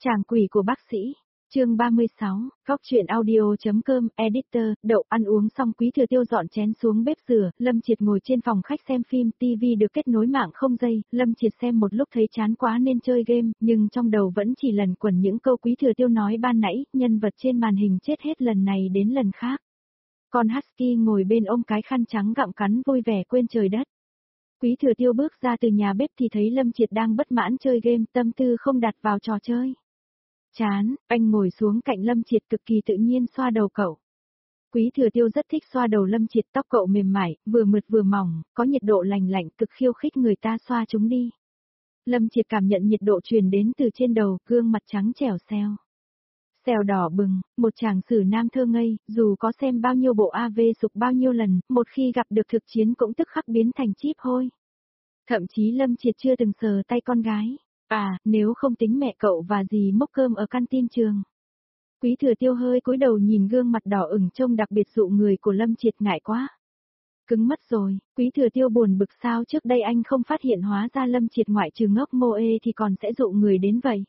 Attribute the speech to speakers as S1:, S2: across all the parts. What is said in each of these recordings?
S1: Chàng quỷ của bác sĩ. Chương 36, Góc truyện audio.com, editor, đậu ăn uống xong Quý Thừa Tiêu dọn chén xuống bếp rửa, Lâm Triệt ngồi trên phòng khách xem phim, TV được kết nối mạng không dây, Lâm Triệt xem một lúc thấy chán quá nên chơi game, nhưng trong đầu vẫn chỉ lẩn quẩn những câu Quý Thừa Tiêu nói ban nãy, nhân vật trên màn hình chết hết lần này đến lần khác. Con Husky ngồi bên ôm cái khăn trắng gặm cắn vui vẻ quên trời đất. Quý Thừa Tiêu bước ra từ nhà bếp thì thấy Lâm Triệt đang bất mãn chơi game, tâm tư không đặt vào trò chơi. Chán, anh ngồi xuống cạnh Lâm Triệt cực kỳ tự nhiên xoa đầu cậu. Quý Thừa Tiêu rất thích xoa đầu Lâm Triệt, tóc cậu mềm mại, vừa mượt vừa mỏng, có nhiệt độ lành lạnh cực khiêu khích người ta xoa chúng đi. Lâm Triệt cảm nhận nhiệt độ truyền đến từ trên đầu, gương mặt trắng trẻo xeo. Xèo đỏ bừng, một chàng sử nam thơ ngây, dù có xem bao nhiêu bộ AV sục bao nhiêu lần, một khi gặp được thực chiến cũng tức khắc biến thành chíp hôi. Thậm chí Lâm Triệt chưa từng sờ tay con gái. À, nếu không tính mẹ cậu và dì mốc cơm ở canteen trường. Quý Thừa Tiêu hơi cúi đầu nhìn gương mặt đỏ ửng trông đặc biệt dụ người của Lâm Triệt, ngại quá. Cứng mất rồi, Quý Thừa Tiêu buồn bực sao trước đây anh không phát hiện hóa ra Lâm Triệt ngoại trừ ngốc mô ê thì còn sẽ dụ người đến vậy.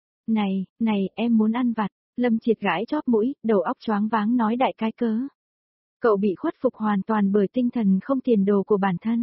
S1: Này, em muốn ăn vặt, Lâm Triệt gãi chóp mũi, đầu óc choáng váng nói đại cái cớ. Cậu bị khuất phục hoàn toàn bởi tinh thần không tiền đồ của bản thân.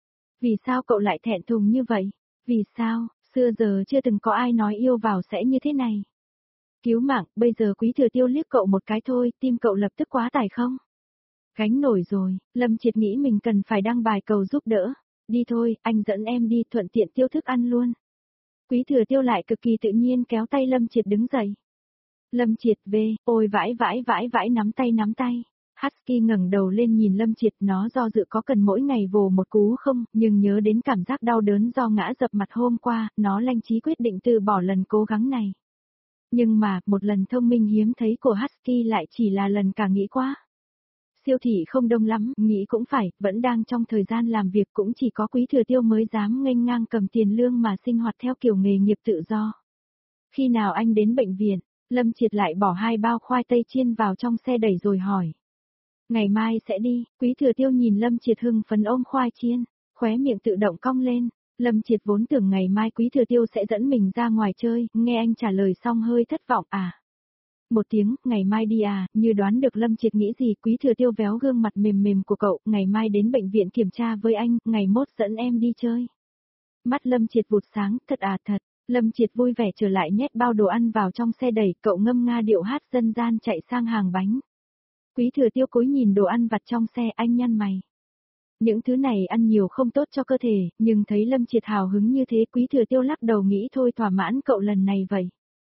S1: Vì sao cậu lại thẹn thùng như vậy? Vì sao? Xưa giờ chưa từng có ai nói yêu vào sẽ như thế này. Cứu mạng, bây giờ Quý Thừa Tiêu liếc cậu một cái thôi, tim cậu lập tức quá tải không? Gánh nổi rồi, Lâm Triệt nghĩ mình cần phải đăng bài cầu giúp đỡ. Đi thôi, anh dẫn em đi, thuận tiện tiêu thức ăn luôn. Quý Thừa Tiêu lại cực kỳ tự nhiên kéo tay Lâm Triệt đứng dậy. Lâm Triệt về, ôi vãi nắm tay. Husky ngẩng đầu lên nhìn Lâm Triệt, nó do dự có cần mỗi ngày vồ một cú không, nhưng nhớ đến cảm giác đau đớn do ngã dập mặt hôm qua, nó lanh trí quyết định từ bỏ lần cố gắng này. Nhưng mà, một lần thông minh hiếm thấy của Husky lại chỉ là lần cả nghĩ quá. Siêu thị không đông lắm, nghĩ cũng phải, vẫn đang trong thời gian làm việc, cũng chỉ có Quý Thừa Tiêu mới dám nghênh ngang cầm tiền lương mà sinh hoạt theo kiểu nghề nghiệp tự do. Khi nào anh đến bệnh viện, Lâm Triệt lại bỏ 2 bao khoai tây chiên vào trong xe đẩy rồi hỏi. Ngày mai sẽ đi, Quý Thừa Tiêu nhìn Lâm Triệt hưng phấn ôm khoai chiên, khóe miệng tự động cong lên. Lâm Triệt vốn tưởng ngày mai Quý Thừa Tiêu sẽ dẫn mình ra ngoài chơi, nghe anh trả lời xong hơi thất vọng. Một tiếng, ngày mai đi à, như đoán được Lâm Triệt nghĩ gì. Quý Thừa Tiêu véo gương mặt mềm của cậu, ngày mai đến bệnh viện kiểm tra với anh, ngày mốt dẫn em đi chơi. Mắt Lâm Triệt vụt sáng, thật. Lâm Triệt vui vẻ trở lại nhét bao đồ ăn vào trong xe đẩy, cậu ngâm nga điệu hát dân gian chạy sang hàng bánh. Quý Thừa Tiêu cúi nhìn đồ ăn vặt trong xe, anh nhăn mày. Những thứ này ăn nhiều không tốt cho cơ thể, nhưng thấy Lâm Triệt hào hứng như thế, Quý Thừa Tiêu lắc đầu nghĩ thôi thỏa mãn cậu lần này vậy.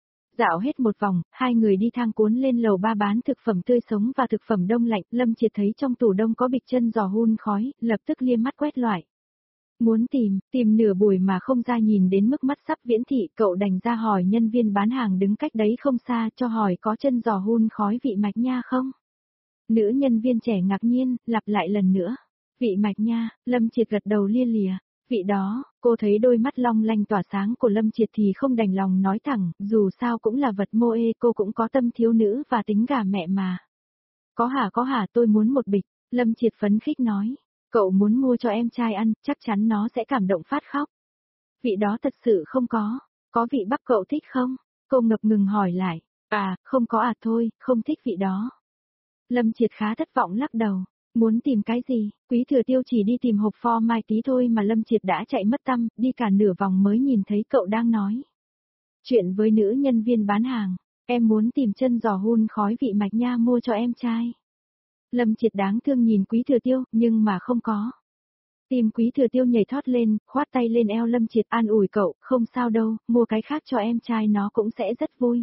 S1: Dạo hết một vòng, hai người đi thang cuốn lên lầu 3 bán thực phẩm tươi sống và thực phẩm đông lạnh, Lâm Triệt thấy trong tủ đông có bịch chân giò hun khói, lập tức liếc mắt quét loại. Muốn tìm nửa buổi mà không ra, nhìn đến mức mắt sắp viễn thị, cậu đành ra hỏi nhân viên bán hàng đứng cách đấy không xa, cho hỏi có chân giò hun khói vị mạch nha không? Nữ nhân viên trẻ ngạc nhiên, lặp lại lần nữa. Vị mạch nha, Lâm Triệt gật đầu lia lịa. Vị đó, cô thấy đôi mắt long lanh tỏa sáng của Lâm Triệt thì không đành lòng nói thẳng, dù sao cũng là vật mô ê, cô cũng có tâm thiếu nữ và tính gà mẹ mà. Có hả, tôi muốn một bịch, Lâm Triệt phấn khích nói. Cậu muốn mua cho em trai ăn, chắc chắn nó sẽ cảm động phát khóc. Vị đó thật sự không có vị bắp cậu thích không? Cô ngập ngừng hỏi lại. Không có thôi, không thích vị đó. Lâm Triệt khá thất vọng lắc đầu. Muốn tìm cái gì? Quý Thừa Tiêu chỉ đi tìm hộp pho mai tí thôi mà Lâm Triệt đã chạy mất tăm, đi cả nửa vòng mới nhìn thấy cậu đang nói chuyện với nữ nhân viên bán hàng. Em muốn tìm chân giò hun khói vị mạch nha mua cho em trai. Lâm Triệt đáng thương nhìn Quý Thừa Tiêu, nhưng mà không có. Tim Quý Thừa Tiêu nhảy thoát lên, khoát tay lên eo Lâm Triệt an ủi cậu, không sao đâu, mua cái khác cho em trai nó cũng sẽ rất vui.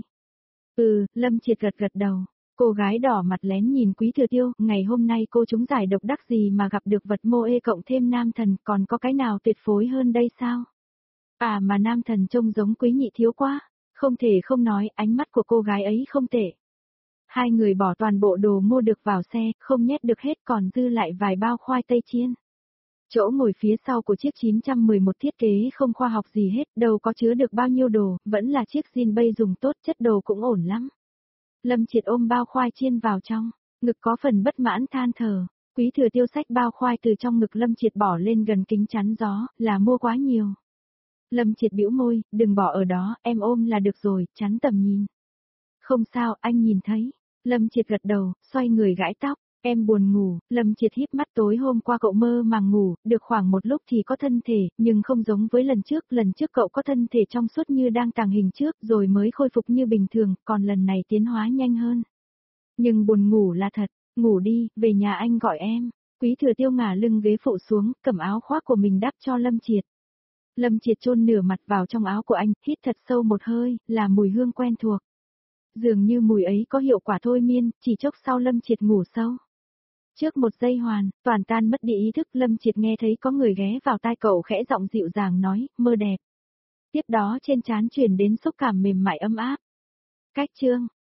S1: Lâm Triệt gật đầu. Cô gái đỏ mặt lén nhìn Quý Thừa Tiêu, ngày hôm nay cô trúng giải độc đắc gì mà gặp được vật mô ê cộng thêm nam thần, còn có cái nào tuyệt phối hơn đây sao? Mà nam thần trông giống Quý Nhị Thiếu quá, không thể không nói, ánh mắt của cô gái ấy không tệ. Hai người bỏ toàn bộ đồ mua được vào xe, không nhét được hết còn dư lại vài bao khoai tây chiên. Chỗ ngồi phía sau của chiếc 911 thiết kế không khoa học gì hết, đâu có chứa được bao nhiêu đồ, vẫn là chiếc zin bay dùng tốt, chất đồ cũng ổn lắm. Lâm Triệt ôm bao khoai chiên vào trong, ngực có phần bất mãn than thở. Quý Thừa Tiêu xách bao khoai từ trong ngực Lâm Triệt bỏ lên gần kính chắn gió, là mua quá nhiều. Lâm Triệt bĩu môi, đừng bỏ ở đó, em ôm là được rồi, chắn tầm nhìn. Không sao, anh nhìn thấy. Lâm Triệt gật đầu, xoay người gãi tóc. Em buồn ngủ, Lâm Triệt híp mắt, tối hôm qua cậu mơ màng ngủ, được khoảng một lúc thì có thân thể, nhưng không giống với lần trước cậu có thân thể trong suốt như đang tàng hình trước rồi mới khôi phục như bình thường, còn lần này tiến hóa nhanh hơn. Nhưng buồn ngủ là thật, ngủ đi, về nhà anh gọi em. Quý Thừa Tiêu ngả lưng ghế phụ xuống, cầm áo khoác của mình đắp cho Lâm Triệt. Lâm Triệt chôn nửa mặt vào trong áo của anh, hít thật sâu một hơi, là mùi hương quen thuộc. Dường như mùi ấy có hiệu quả thôi miên, chỉ chốc sau Lâm Triệt ngủ sâu. Trước một giây hoàn, toàn tan mất đi ý thức, Lâm Triệt nghe thấy có người ghé vào tai cậu khẽ giọng dịu dàng nói, mơ đẹp. Tiếp đó trên trán truyền đến xúc cảm mềm mại ấm áp. Cách chương